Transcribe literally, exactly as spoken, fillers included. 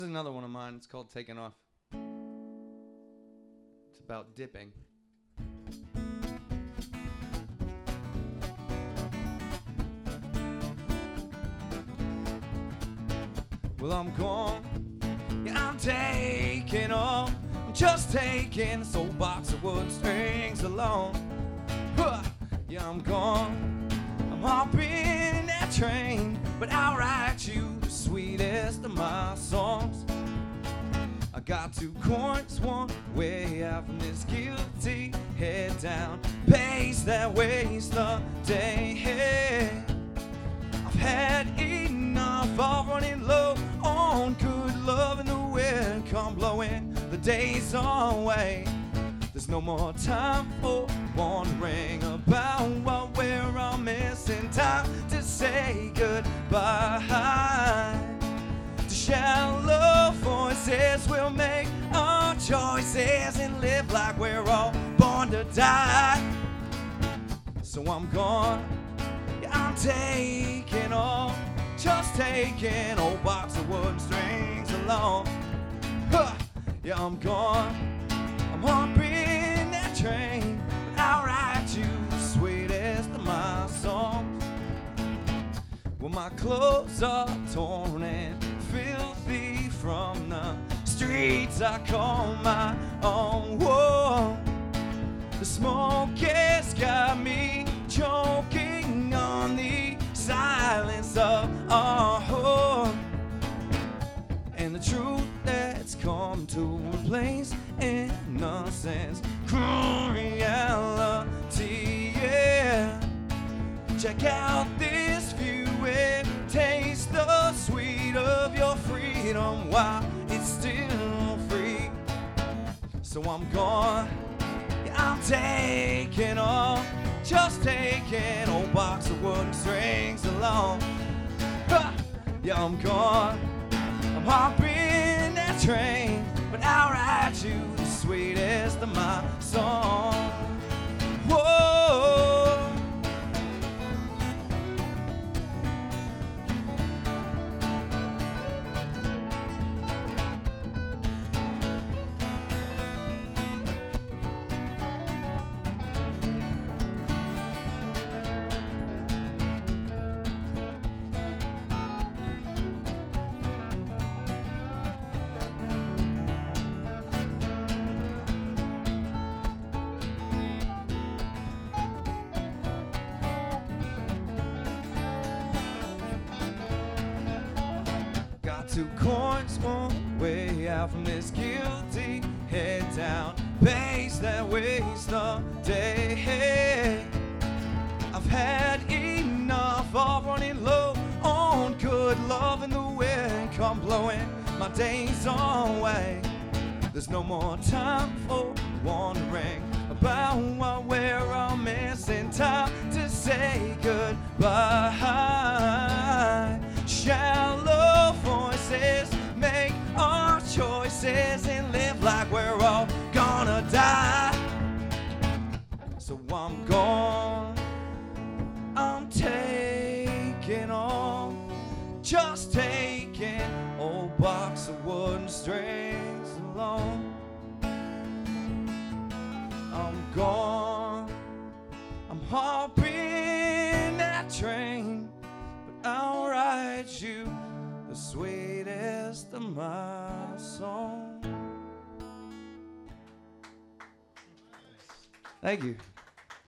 This is another one of mine. It's called Taking Off. It's about dipping. Well, I'm gone. Yeah, I'm taking off. I'm just taking this old box of wood strings along. Huh. Yeah, I'm gone. I'm hopping that train, but I'll write you the sweetest of my songs. I got two coins, one way out from this guilty head down, pace that waste the day. I've had enough of running low on good love, and the wind come blowing the days away. There's no more time for wondering about what we're all missing. Time to say goodbye. To shallow voices, we'll make our choices and live like we're all born to die. So I'm gone. Yeah, I'm taking off, just taking old box of wood strings along. Huh. Yeah, I'm gone. I'm hopping that train, but I'll write you the sweetest of my songs. Well, my clothes are torn and filthy from the streets I call my own. Whoa. The smoke has got me choking on the silence of our home, and the truth that's come to replace innocence, cruel reality. Yeah, check out this view and taste the sweet of your freedom while it's still free. So I'm gone. I'm taking off, just taking old box of wooden strings along. Ha! Yeah, I'm gone. I'm hopping that train, but I'll write you the sweetest of my songs. Whoa. Two coins, one way out from this guilty head down, pace that waste the day. I've had enough of running low on good love, and the wind come blowing my days away. There's no more time for wondering about what we're all missing. Time to say goodbye. Shallow voices make our choices and live like we're all gonna die. So I'm gone. I'm taking off, just taking old box of wooden strings along. I'm gone. I'm hopping that train, but I'll write you the sweetest of my songs. Thank you.